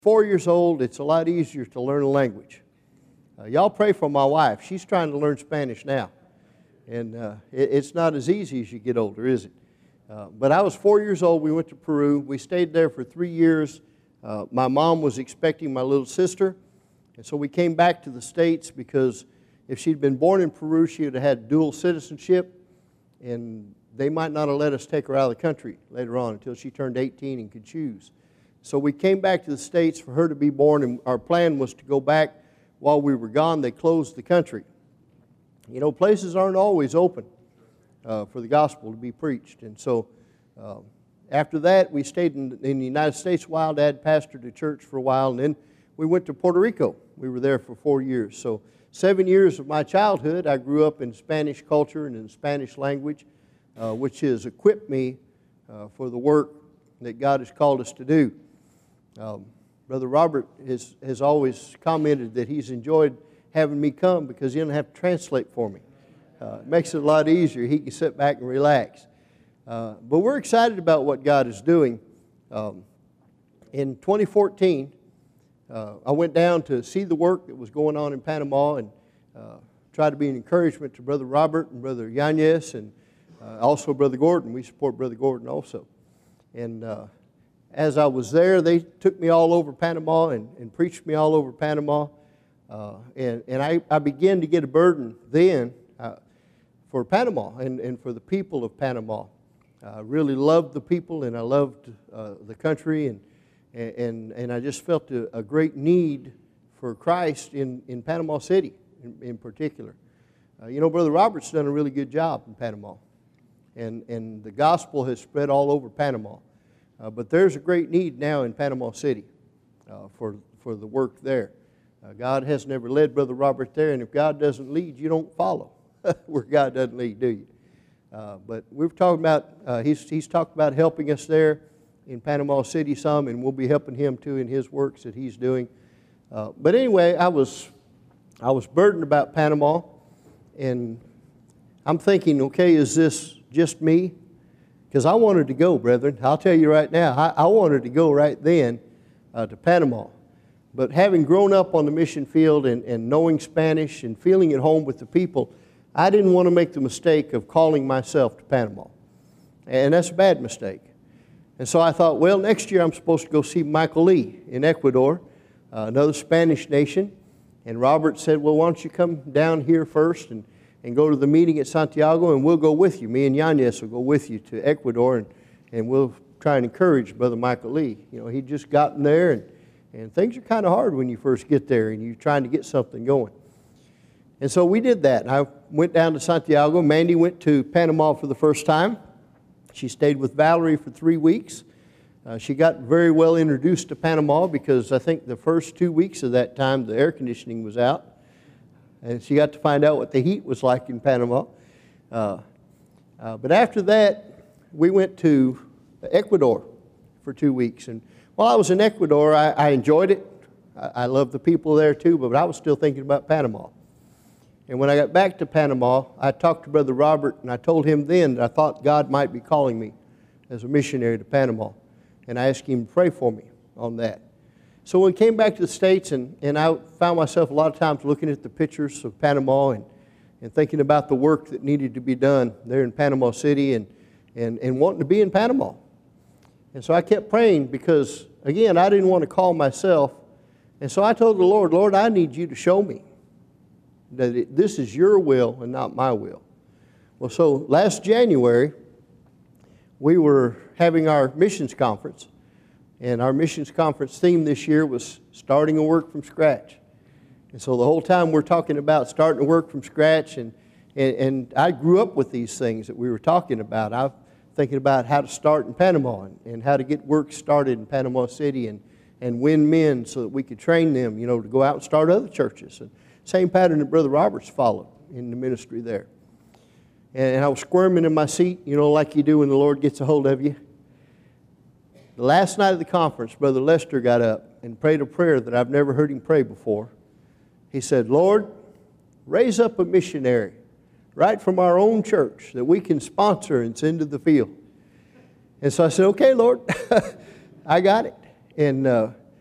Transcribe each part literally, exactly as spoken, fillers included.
Four years old, it's a lot easier to learn a language. Uh, y'all pray for my wife. She's trying to learn Spanish now. And uh, it, it's not as easy as you get older, is it? Uh, but I was four years old. We went to Peru. We stayed there for three years. Uh, my mom was expecting my little sister. And so we came back to the States because if she'd been born in Peru, she would have had dual citizenship. And they might not have let us take her out of the country later on until she turned eighteen and could choose. So we came back to the States for her to be born, and our plan was to go back while we were gone. They closed the country. You know, places aren't always open uh, for the gospel to be preached. And so uh, after that, we stayed in, in the United States a while. Dad pastored a church for a while, and then we went to Puerto Rico. We were there for four years. So seven years of my childhood, I grew up in Spanish culture and in the Spanish language, uh, which has equipped me uh, for the work that God has called us to do. Um, Brother Robert has, has always commented that he's enjoyed having me come because he doesn't have to translate for me. Uh, it makes it a lot easier. He can sit back and relax. Uh, but we're excited about what God is doing. Um, in twenty fourteen, uh, I went down to see the work that was going on in Panama and uh, try to be an encouragement to Brother Robert and Brother Yanez and uh, also Brother Gordon. We support Brother Gordon also. And uh, as I was there, they took me all over Panama and, and preached me all over Panama. Uh, and and I, I began to get a burden then uh, for Panama and, and for the people of Panama. I really loved the people and I loved uh, the country, and, and, and I just felt a, a great need for Christ in, in Panama City in, in particular. Uh, you know, Brother Robert's done a really good job in Panama, and, and the gospel has spread all over Panama. Uh, but there's a great need now in Panama City uh, for, for the work there. Uh, God has never led Brother Robert there, and if God doesn't lead, you don't follow where God doesn't lead, do you? Uh, but we've talked about, uh, he's, he's talked about helping us there in Panama City some, and we'll be helping him too in his works that he's doing. Uh, but anyway, I was, I was burdened about Panama, and I'm thinking, okay, is this just me? Because I wanted to go, brethren. I'll tell you right now, I, I wanted to go right then uh, to Panama. But having grown up on the mission field and, and knowing Spanish and feeling at home with the people, I didn't want to make the mistake of calling myself to Panama. And that's a bad mistake. And so I thought, well, next year I'm supposed to go see Michael Lee in Ecuador, uh, another Spanish nation. And Robert said, well, why don't you come down here first and and go to the meeting at Santiago, and we'll go with you. Me and Yanez will go with you to Ecuador, and, and we'll try and encourage Brother Michael Lee. You know, he'd just gotten there, and, and things are kind of hard when you first get there, and you're trying to get something going. And so we did that. I went down to Santiago. Mandy went to Panama for the first time. She stayed with Valerie for three weeks. Uh, she got very well introduced to Panama because I think the first two weeks of that time, the air conditioning was out. And she got to find out what the heat was like in Panama. Uh, uh, but after that, we went to Ecuador for two weeks. And while I was in Ecuador, I, I enjoyed it. I, I loved the people there too, but I was still thinking about Panama. And when I got back to Panama, I talked to Brother Robert, and I told him then that I thought God might be calling me as a missionary to Panama. And I asked him to pray for me on that. So when we came back to the States, and, and I found myself a lot of times looking at the pictures of Panama and, and thinking about the work that needed to be done there in Panama City and, and, and wanting to be in Panama. And so I kept praying because, again, I didn't want to call myself. And so I told the Lord, Lord, I need you to show me that it, this is your will and not my will. Well, so last January, we were having our missions conference. And our missions conference theme this year was starting a work from scratch. And so the whole time we're talking about starting to work from scratch, and, and, and I grew up with these things that we were talking about. I'm thinking about how to start in Panama and, and how to get work started in Panama City and, and win men so that we could train them, you know, to go out and start other churches. And same pattern that Brother Roberts followed in the ministry there. And, and I was squirming in my seat, you know, like you do when the Lord gets a hold of you. The last night of the conference, Brother Lester got up and prayed a prayer that I've never heard him pray before. He said, Lord, raise up a missionary right from our own church that we can sponsor and send to the field. And so I said, okay, Lord, I got it. And uh,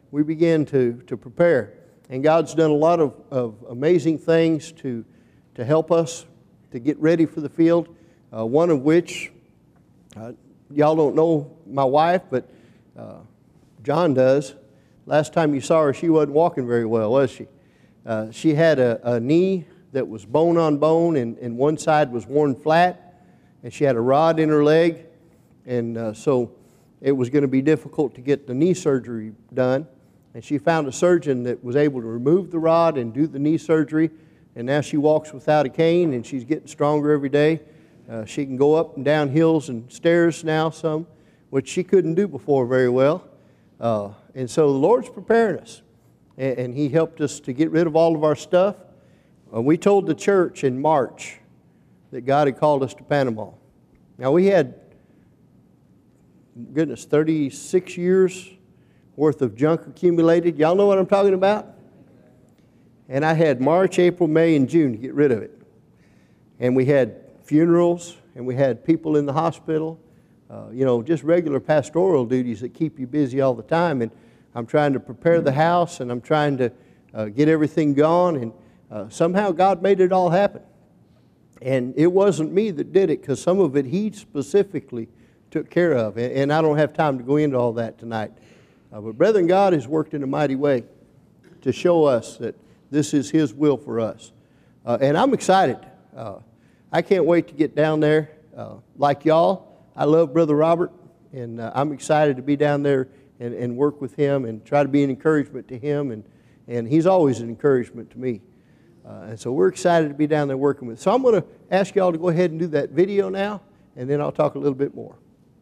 we began to, to prepare. And God's done a lot of, of amazing things to, to help us to get ready for the field, uh, one of which, uh, y'all don't know my wife, but uh, John does. Last time you saw her, she wasn't walking very well, was she? Uh, she had a, a knee that was bone on bone, and, and one side was worn flat, and she had a rod in her leg, and uh, so it was going to be difficult to get the knee surgery done. And she found a surgeon that was able to remove the rod and do the knee surgery, and now she walks without a cane, and she's getting stronger every day. Uh, she can go up and down hills and stairs now some, which she couldn't do before very well. Uh, and so the Lord's preparing us, and, and He helped us to get rid of all of our stuff. Uh, we told the church in March that God had called us to Panama. Now we had, goodness, thirty-six years worth of junk accumulated. Y'all know what I'm talking about? And I had March, April, May, and June to get rid of it. And we had funerals, and we had people in the hospital, uh, you know, just regular pastoral duties that keep you busy all the time. And I'm trying to prepare the house, and I'm trying to uh, get everything gone, and uh, somehow God made it all happen. And it wasn't me that did it, because some of it He specifically took care of, and, and I don't have time to go into all that tonight. Uh, but brethren, God has worked in a mighty way to show us that this is His will for us. Uh, and I'm excited. Uh, I can't wait to get down there. Uh, like y'all, I love Brother Robert, and uh, I'm excited to be down there and, and work with him and try to be an encouragement to him. And, and he's always an encouragement to me. Uh, and so we're excited to be down there working with. So I'm going to ask y'all to go ahead and do that video now, and then I'll talk a little bit more.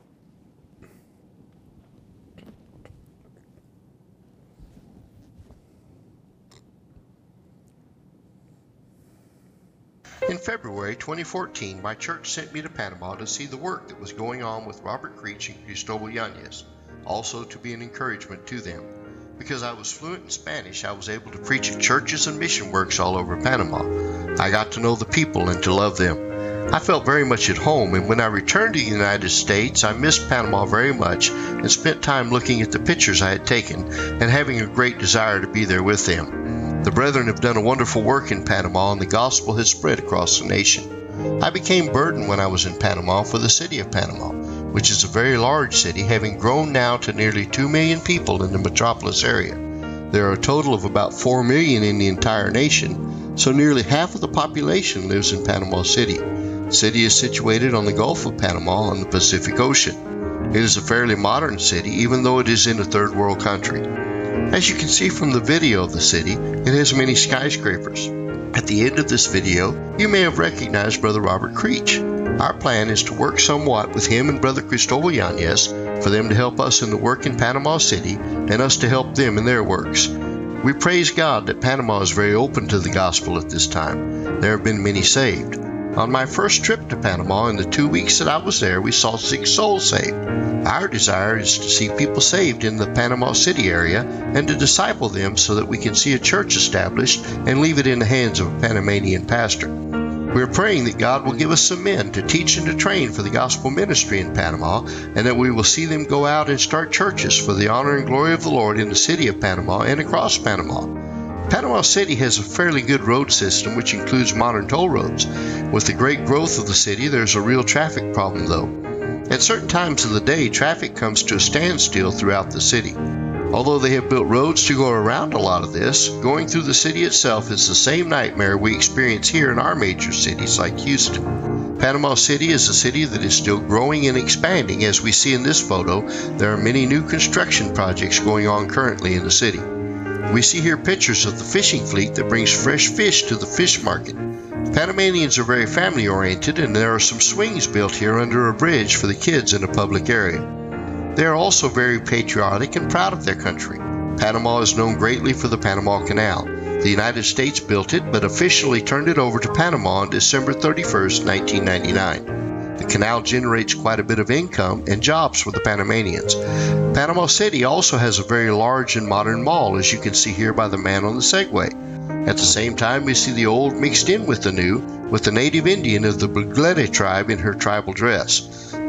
In February twenty fourteen, my church sent me to Panama to see the work that was going on with Robert Creech and Cristobal Yanez, also to be an encouragement to them. Because I was fluent in Spanish, I was able to preach at churches and mission works all over Panama. I got to know the people and to love them. I felt very much at home, and when I returned to the United States, I missed Panama very much and spent time looking at the pictures I had taken and having a great desire to be there with them. The brethren have done a wonderful work in Panama, and the gospel has spread across the nation. I became burdened when I was in Panama for the city of Panama, which is a very large city, having grown now to nearly two million people in the metropolis area. There are a total of about four million in the entire nation, so nearly half of the population lives in Panama City. The city is situated on the Gulf of Panama on the Pacific Ocean. It is a fairly modern city, even though it is in a third world country. As you can see from the video of the city, it has many skyscrapers. At the end of this video, you may have recognized Brother Robert Creech. Our plan is to work somewhat with him and Brother Cristobal Yanez for them to help us in the work in Panama City and us to help them in their works. We praise God that Panama is very open to the gospel at this time. There have been many saved. On my first trip to Panama, in the two weeks that I was there, we saw six souls saved. Our desire is to see people saved in the Panama City area and to disciple them so that we can see a church established and leave it in the hands of a Panamanian pastor. We are praying that God will give us some men to teach and to train for the gospel ministry in Panama, and that we will see them go out and start churches for the honor and glory of the Lord in the city of Panama and across Panama. Panama City has a fairly good road system, which includes modern toll roads. With the great growth of the city, there's a real traffic problem, though. At certain times of the day, traffic comes to a standstill throughout the city. Although they have built roads to go around a lot of this, going through the city itself is the same nightmare we experience here in our major cities like Houston. Panama City is a city that is still growing and expanding. As we see in this photo, there are many new construction projects going on currently in the city. We see here pictures of the fishing fleet that brings fresh fish to the fish market. Panamanians are very family-oriented, and there are some swings built here under a bridge for the kids in a public area. They are also very patriotic and proud of their country. Panama is known greatly for the Panama Canal. The United States built it, but officially turned it over to Panama on December thirty-first, nineteen ninety-nine. The canal generates quite a bit of income and jobs for the Panamanians. Panama City also has a very large and modern mall, as you can see here by the man on the Segway. At the same time, we see the old mixed in with the new, with the native Indian of the Buglete tribe in her tribal dress.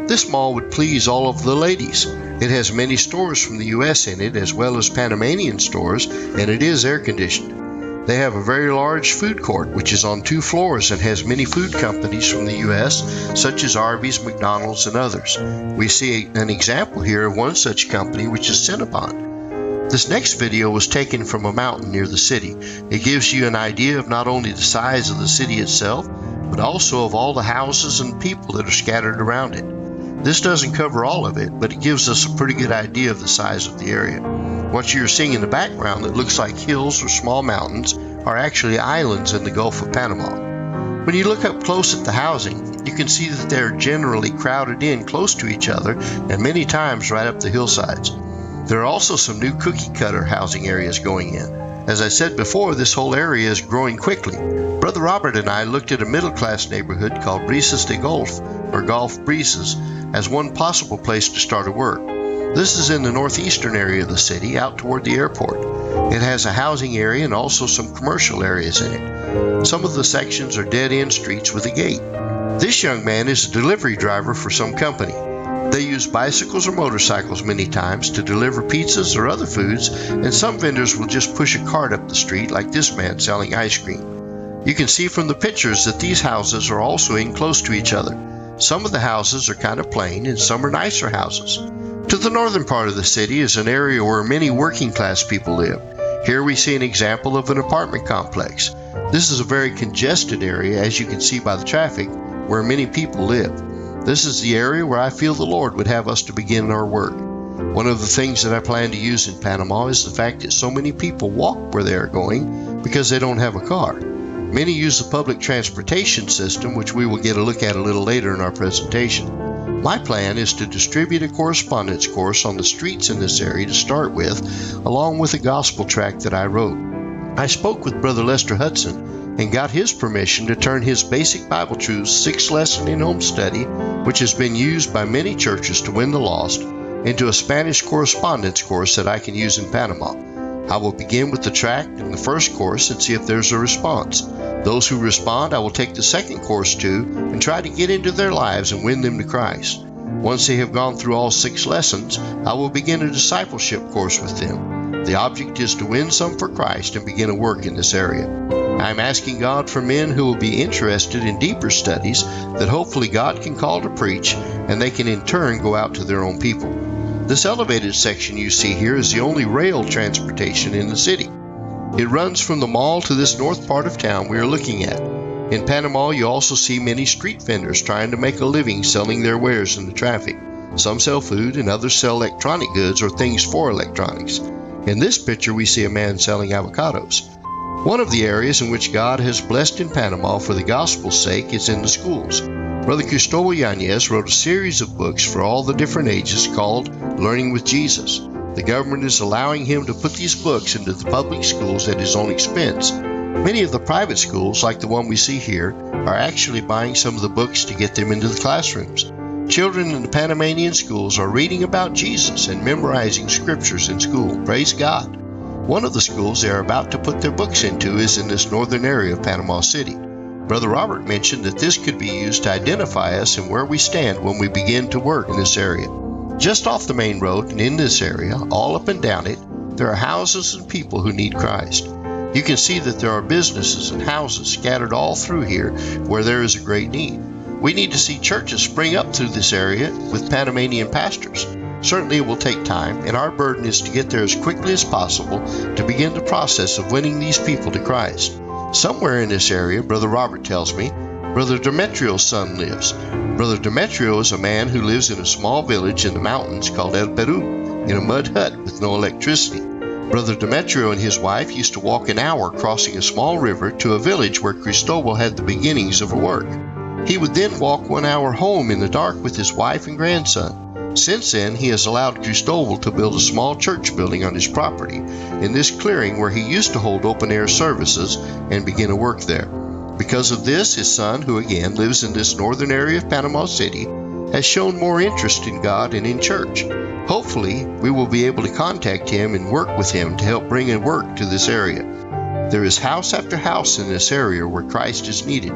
This mall would please all of the ladies. It has many stores from the U S in it, as well as Panamanian stores, and it is air conditioned. They have a very large food court, which is on two floors and has many food companies from the U S, such as Arby's, McDonald's, and others. We see an example here of one such company, which is Cinnabon. This next video was taken from a mountain near the city. It gives you an idea of not only the size of the city itself, but also of all the houses and people that are scattered around it. This doesn't cover all of it, but it gives us a pretty good idea of the size of the area. What you're seeing in the background that looks like hills or small mountains are actually islands in the Gulf of Panama. When you look up close at the housing, you can see that they're generally crowded in close to each other and many times right up the hillsides. There are also some new cookie cutter housing areas going in. As I said before, this whole area is growing quickly. Brother Robert and I looked at a middle-class neighborhood called Brisas de Golf, or Golf Breezes, as one possible place to start a work. This is in the northeastern area of the city, out toward the airport. It has a housing area and also some commercial areas in it. Some of the sections are dead-end streets with a gate. This young man is a delivery driver for some company. They use bicycles or motorcycles many times to deliver pizzas or other foods, and some vendors will just push a cart up the street like this man selling ice cream. You can see from the pictures that these houses are also in close to each other. Some of the houses are kind of plain and some are nicer houses. To the northern part of the city is an area where many working class people live. Here we see an example of an apartment complex. This is a very congested area, as you can see by the traffic, where many people live. This is the area where I feel the Lord would have us to begin our work. One of the things that I plan to use in Panama is the fact that so many people walk where they are going because they don't have a car. Many use the public transportation system, which we will get a look at a little later in our presentation. My plan is to distribute a correspondence course on the streets in this area to start with, along with a gospel tract that I wrote. I spoke with Brother Lester Hudson and got his permission to turn his Basic Bible Truths six lesson in-home study, which has been used by many churches to win the lost, into a Spanish correspondence course that I can use in Panama. I will begin with the tract in the first course and see if there's a response. Those who respond, I will take the second course to and try to get into their lives and win them to Christ. Once they have gone through all six lessons, I will begin a discipleship course with them. The object is to win some for Christ and begin a work in this area. I am asking God for men who will be interested in deeper studies that hopefully God can call to preach, and they can in turn go out to their own people. This elevated section you see here is the only rail transportation in the city. It runs from the mall to this north part of town we are looking at. In Panama, you also see many street vendors trying to make a living selling their wares in the traffic. Some sell food and others sell electronic goods or things for electronics. In this picture, we see a man selling avocados. One of the areas in which God has blessed in Panama for the gospel's sake is in the schools. Brother Cristobal Yanez wrote a series of books for all the different ages called Learning with Jesus. The government is allowing him to put these books into the public schools at his own expense. Many of the private schools, like the one we see here, are actually buying some of the books to get them into the classrooms. Children in the Panamanian schools are reading about Jesus and memorizing scriptures in school. Praise God. One of the schools they are about to put their books into is in this northern area of Panama City. Brother Robert mentioned that this could be used to identify us and where we stand when we begin to work in this area. Just off the main road and in this area, all up and down it, there are houses and people who need Christ. You can see that there are businesses and houses scattered all through here where there is a great need. We need to see churches spring up through this area with Panamanian pastors. Certainly it will take time, and our burden is to get there as quickly as possible to begin the process of winning these people to Christ. Somewhere in this area, Brother Robert tells me, Brother Demetrio's son lives. Brother Demetrio is a man who lives in a small village in the mountains called El Peru, in a mud hut with no electricity. Brother Demetrio and his wife used to walk an hour crossing a small river to a village where Cristobal had the beginnings of a work. He would then walk one hour home in the dark with his wife and grandson. Since then, he has allowed Cristobal to build a small church building on his property in this clearing where he used to hold open-air services and begin a work there. Because of this, his son, who again lives in this northern area of Panama City, has shown more interest in God and in church. Hopefully, we will be able to contact him and work with him to help bring a work to this area. There is house after house in this area where Christ is needed.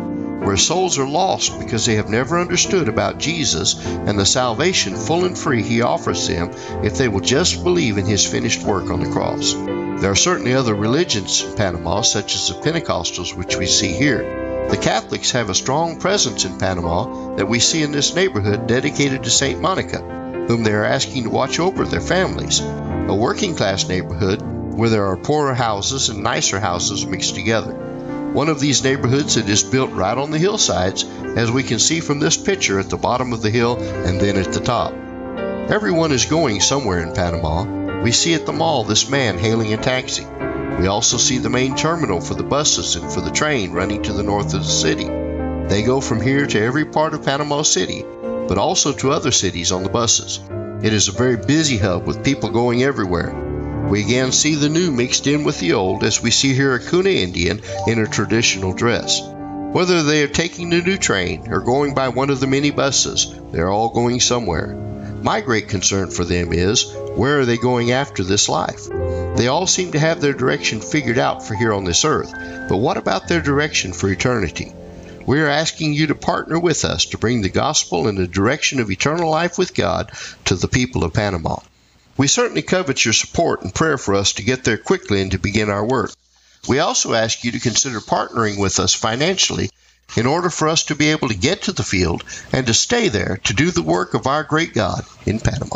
where souls are lost because they have never understood about Jesus and the salvation full and free He offers them if they will just believe in His finished work on the cross. There are certainly other religions in Panama, such as the Pentecostals, which we see here. The Catholics have a strong presence in Panama that we see in this neighborhood dedicated to Saint Monica, whom they are asking to watch over their families. A working class neighborhood where there are poorer houses and nicer houses mixed together. One of these neighborhoods that is built right on the hillsides, as we can see from this picture at the bottom of the hill and then at the top. Everyone is going somewhere in Panama. We see at the mall this man hailing a taxi. We also see the main terminal for the buses and for the train running to the north of the city. They go from here to every part of Panama City, but also to other cities on the buses. It is a very busy hub with people going everywhere. We again see the new mixed in with the old, as we see here a Kuna Indian in a traditional dress. Whether they are taking the new train or going by one of the many buses, they are all going somewhere. My great concern for them is, where are they going after this life? They all seem to have their direction figured out for here on this earth, but what about their direction for eternity? We are asking you to partner with us to bring the gospel in the direction of eternal life with God to the people of Panama. We certainly covet your support and prayer for us to get there quickly and to begin our work. We also ask you to consider partnering with us financially in order for us to be able to get to the field and to stay there to do the work of our great God in Panama.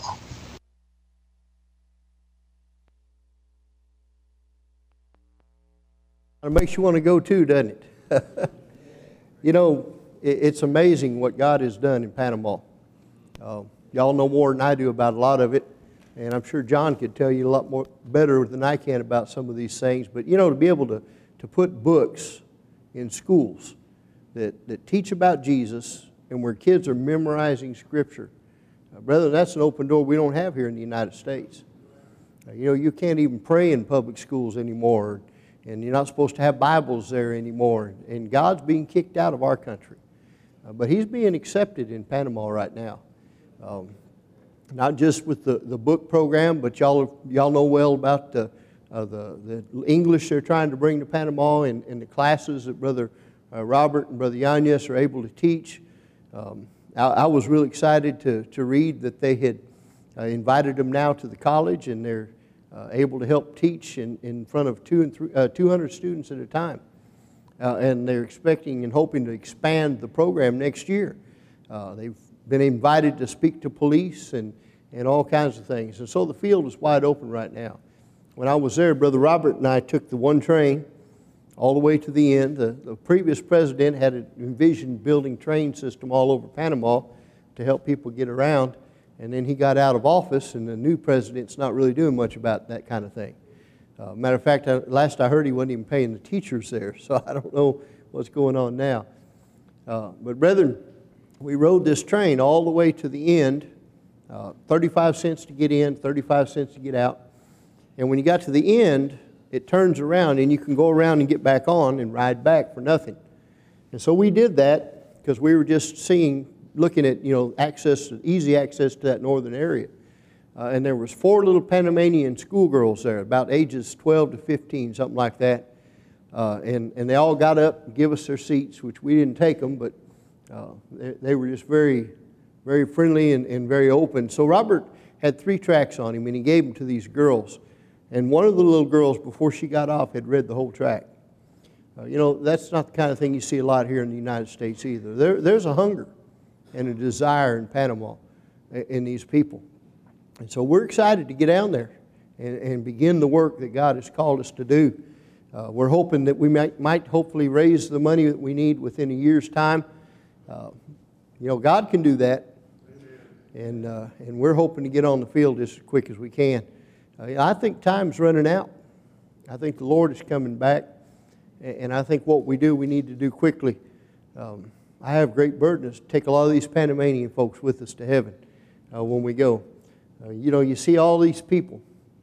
It makes you want to go too, doesn't it? You know, it's amazing what God has done in Panama. Uh, y'all know more than I do about a lot of it, and I'm sure John could tell you a lot more better than I can about some of these things. But, you know, to be able to, to put books in schools that, that teach about Jesus and where kids are memorizing Scripture, uh, brother, that's an open door we don't have here in the United States. Uh, you know, you can't even pray in public schools anymore. And you're not supposed to have Bibles there anymore. And God's being kicked out of our country. Uh, but He's being accepted in Panama right now. Um, not just with the, the book program, but y'all y'all know well about the, uh, the, the English they're trying to bring to Panama and, and the classes that Brother uh, Robert and Brother Yanez are able to teach. Um, I, I was really excited to, to read that they had uh, invited them now to the college, and they're Uh, able to help teach in, in front of two and three, uh, two hundred students at a time. Uh, and they're expecting and hoping to expand the program next year. Uh, they've been invited to speak to police and, and all kinds of things. And so the field is wide open right now. When I was there, Brother Robert and I took the one train all the way to the end. The, the previous president had envisioned building train system all over Panama to help people get around. And then he got out of office, and the new president's not really doing much about that kind of thing. Uh, matter of fact, I, last I heard, he wasn't even paying the teachers there, so I don't know what's going on now. Uh, but brethren, we rode this train all the way to the end, uh, thirty-five cents to get in, thirty-five cents to get out. And when you got to the end, it turns around, and you can go around and get back on and ride back for nothing. And so we did that because we were just seeing looking at, you know, access, easy access to that northern area. Uh, and there was four little Panamanian schoolgirls there, about ages twelve to fifteen, something like that. Uh, and, and they all got up and give us their seats, which we didn't take them, but uh, they, they were just very, very friendly and, and very open. So Robert had three tracts on him, and he gave them to these girls. And one of the little girls, before she got off, had read the whole tract. Uh, you know, that's not the kind of thing you see a lot here in the United States either. There, there's a hunger and a desire in Panama in these people. And so we're excited to get down there and, and begin the work that God has called us to do. Uh, we're hoping that we might, might hopefully raise the money that we need within a year's time. Uh, you know, God can do that. And, uh, and we're hoping to get on the field as quick as we can. Uh, I think time's running out. I think the Lord is coming back. And I think what we do, we need to do quickly. Um, I have great burdens to take a lot of these Panamanian folks with us to heaven uh, when we go. Uh, you know, you see all these people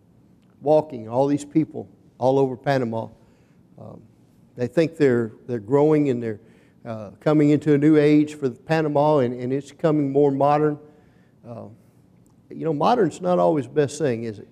walking, all these people all over Panama. Um, they think they're they're growing and they're uh, coming into a new age for Panama, and, and it's becoming more modern. Uh, you know, modern's not always the best thing, is it?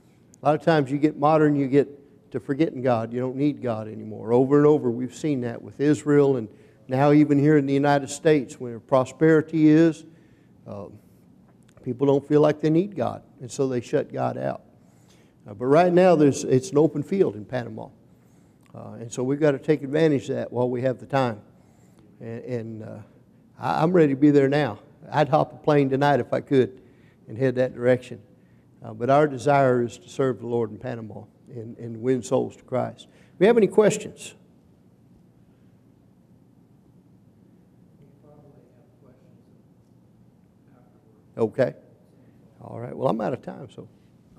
A lot of times you get modern, you get to forgetting God. You don't need God anymore. Over and over, we've seen that with Israel and now even here in the United States, where prosperity is, uh, people don't feel like they need God, and so they shut God out. Uh, but right now, there's it's an open field in Panama, uh, and so we've got to take advantage of that while we have the time. And, and uh, I, I'm ready to be there now. I'd hop a plane tonight if I could and head that direction. Uh, but our desire is to serve the Lord in Panama and, and win souls to Christ. Do we have any questions? Okay. All right. Well, I'm out of time, so.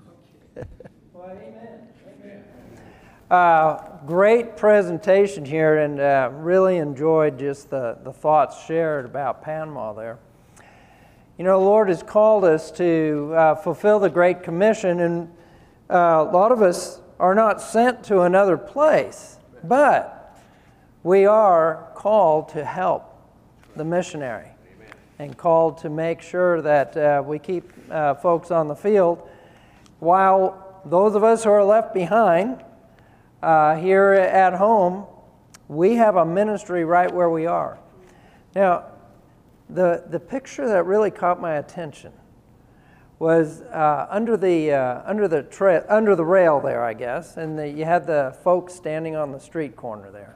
Well, amen. Amen. Uh, great presentation here, and uh, really enjoyed just the, the thoughts shared about Panama there. You know, the Lord has called us to uh, fulfill the Great Commission, and uh, a lot of us are not sent to another place, but we are called to help the missionary and called to make sure that uh, we keep uh, folks on the field, while those of us who are left behind uh, here at home, we have a ministry right where we are. Now, the, the picture that really caught my attention was uh, under the uh, under the tra- under the rail there, I guess, and the, you had the folks standing on the street corner there.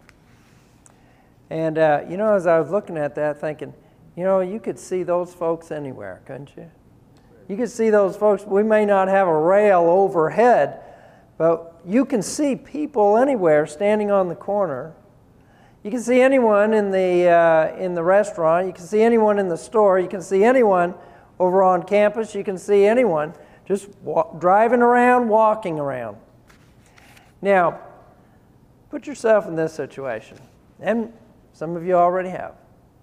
And uh, you know, as I was looking at that, thinking, you know, you could see those folks anywhere, couldn't you? You could see those folks. We may not have a rail overhead, but you can see people anywhere standing on the corner. You can see anyone in the uh, in the restaurant. You can see anyone in the store. You can see anyone over on campus. You can see anyone just walk, driving around, walking around. Now, put yourself in this situation, and some of you already have.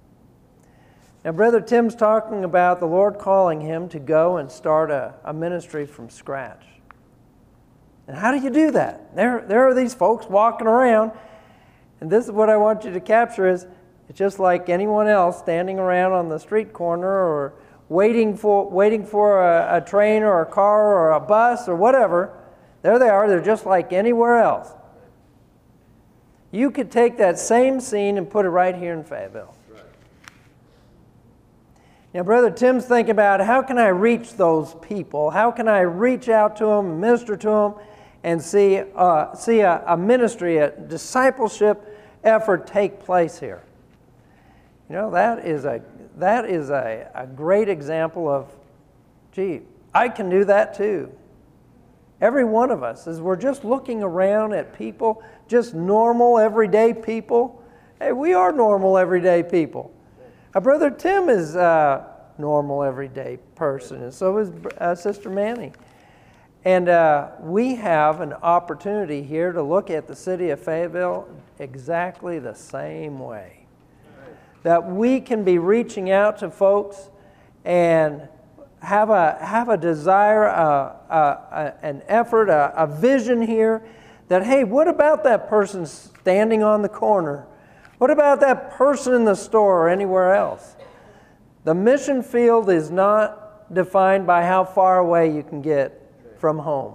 Now, Brother Tim's talking about the Lord calling him to go and start a, a ministry from scratch. And how do you do that? There, there are these folks walking around, and this is what I want you to capture is, it's just like anyone else standing around on the street corner or waiting for, waiting for a, a train or a car or a bus or whatever. There they are. They're just like anywhere else. You could take that same scene and put it right here in Fayetteville. Now, Brother Tim's thinking about how can I reach those people? How can I reach out to them, minister to them, and see uh, see a, a ministry, a discipleship effort take place here? You know, that is a that is a, a great example of, gee, I can do that too. Every one of us, as we're just looking around at people, just normal, everyday people. Hey, we are normal, everyday people. Uh, Brother Tim is a normal, everyday person, and so is uh, Sister Manny. And uh, we have an opportunity here to look at the city of Fayetteville exactly the same way. That we can be reaching out to folks and have a have a desire, uh, uh, an effort, a, a vision here that, hey, what about that person standing on the corner? What about that person in the store or anywhere else? The mission field is not defined by how far away you can get from home.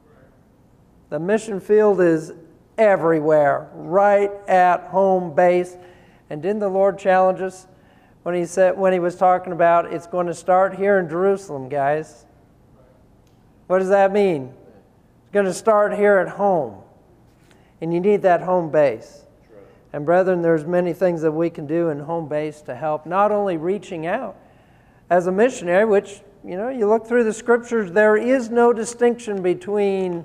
The mission field is everywhere, right at home base. And didn't the Lord challenge us when he said, when he was talking about it's going to start here in Jerusalem, guys? What does that mean? It's going to start here at home. And you need that home base. And brethren, there's many things that we can do in home base to help, not only reaching out as a missionary, which, you know, you look through the scriptures, there is no distinction between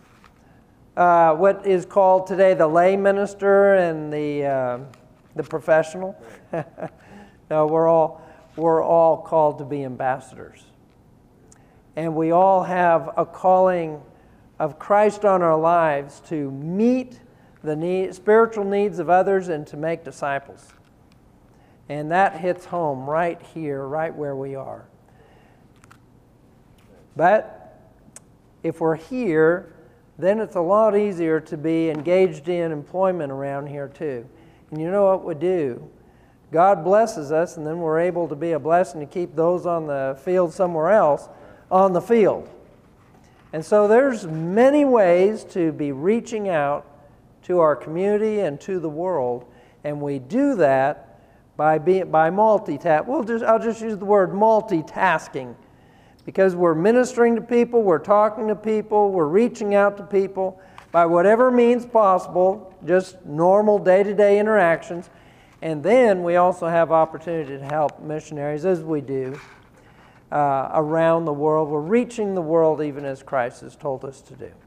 uh, what is called today the lay minister and the uh, the professional. No, we're all we're all called to be ambassadors, and we all have a calling of Christ on our lives to meet the need, spiritual needs of others and to make disciples. And that hits home right here, right where we are. But if we're here, then it's a lot easier to be engaged in employment around here too. And you know what we do? God blesses us, and then we're able to be a blessing to keep those on the field somewhere else on the field. And so there's many ways to be reaching out to our community and to the world And we do that by being by multitask. We'll just I'll just use the word multitasking, because we're ministering to people, we're talking to people, we're reaching out to people by whatever means possible, just normal day-to-day interactions. And then we also have opportunity to help missionaries, as we do, uh, around the world. We're reaching the world even as Christ has told us to do.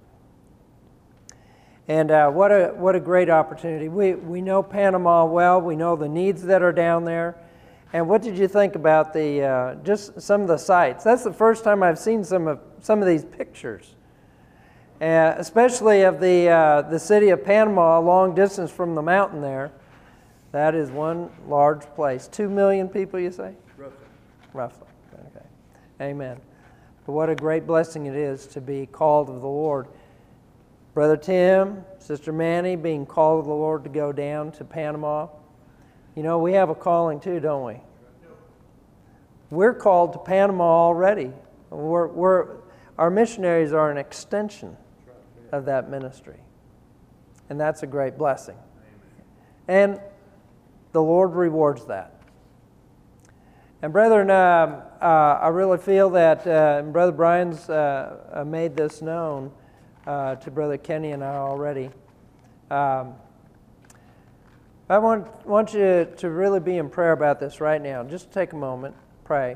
And uh, what a what a great opportunity. We we know Panama well. We know the needs that are down there. And what did you think about the uh, just some of the sites? That's the first time I've seen some of some of these pictures, uh, especially of the uh, the city of Panama, a long distance from the mountain there. That is one large place. Two million people, you say? Roughly. Roughly. Okay. Amen. But what a great blessing it is to be called of the Lord. Brother Tim, Sister Manny, being called of the Lord to go down to Panama. You know, we have a calling too, don't we? We're called to Panama already. We're, we're, our missionaries are an extension of that ministry. And that's a great blessing. And the Lord rewards that. And brethren, uh, uh, I really feel that uh, Brother Brian's uh, made this known uh, to Brother Kenny and I already. Um, I want, want you to really be in prayer about this right now. Just take a moment, pray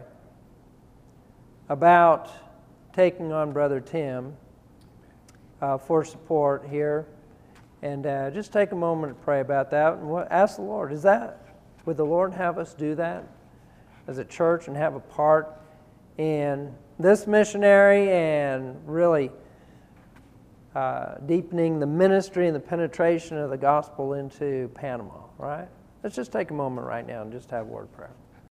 about taking on Brother Tim uh, for support here. And uh, just take a moment to pray about that. And what, ask the Lord, is that, would the Lord have us do that as a church and have a part in this missionary and really uh, deepening the ministry and the penetration of the gospel into Panama, right? Let's just take a moment right now and just have a word of prayer.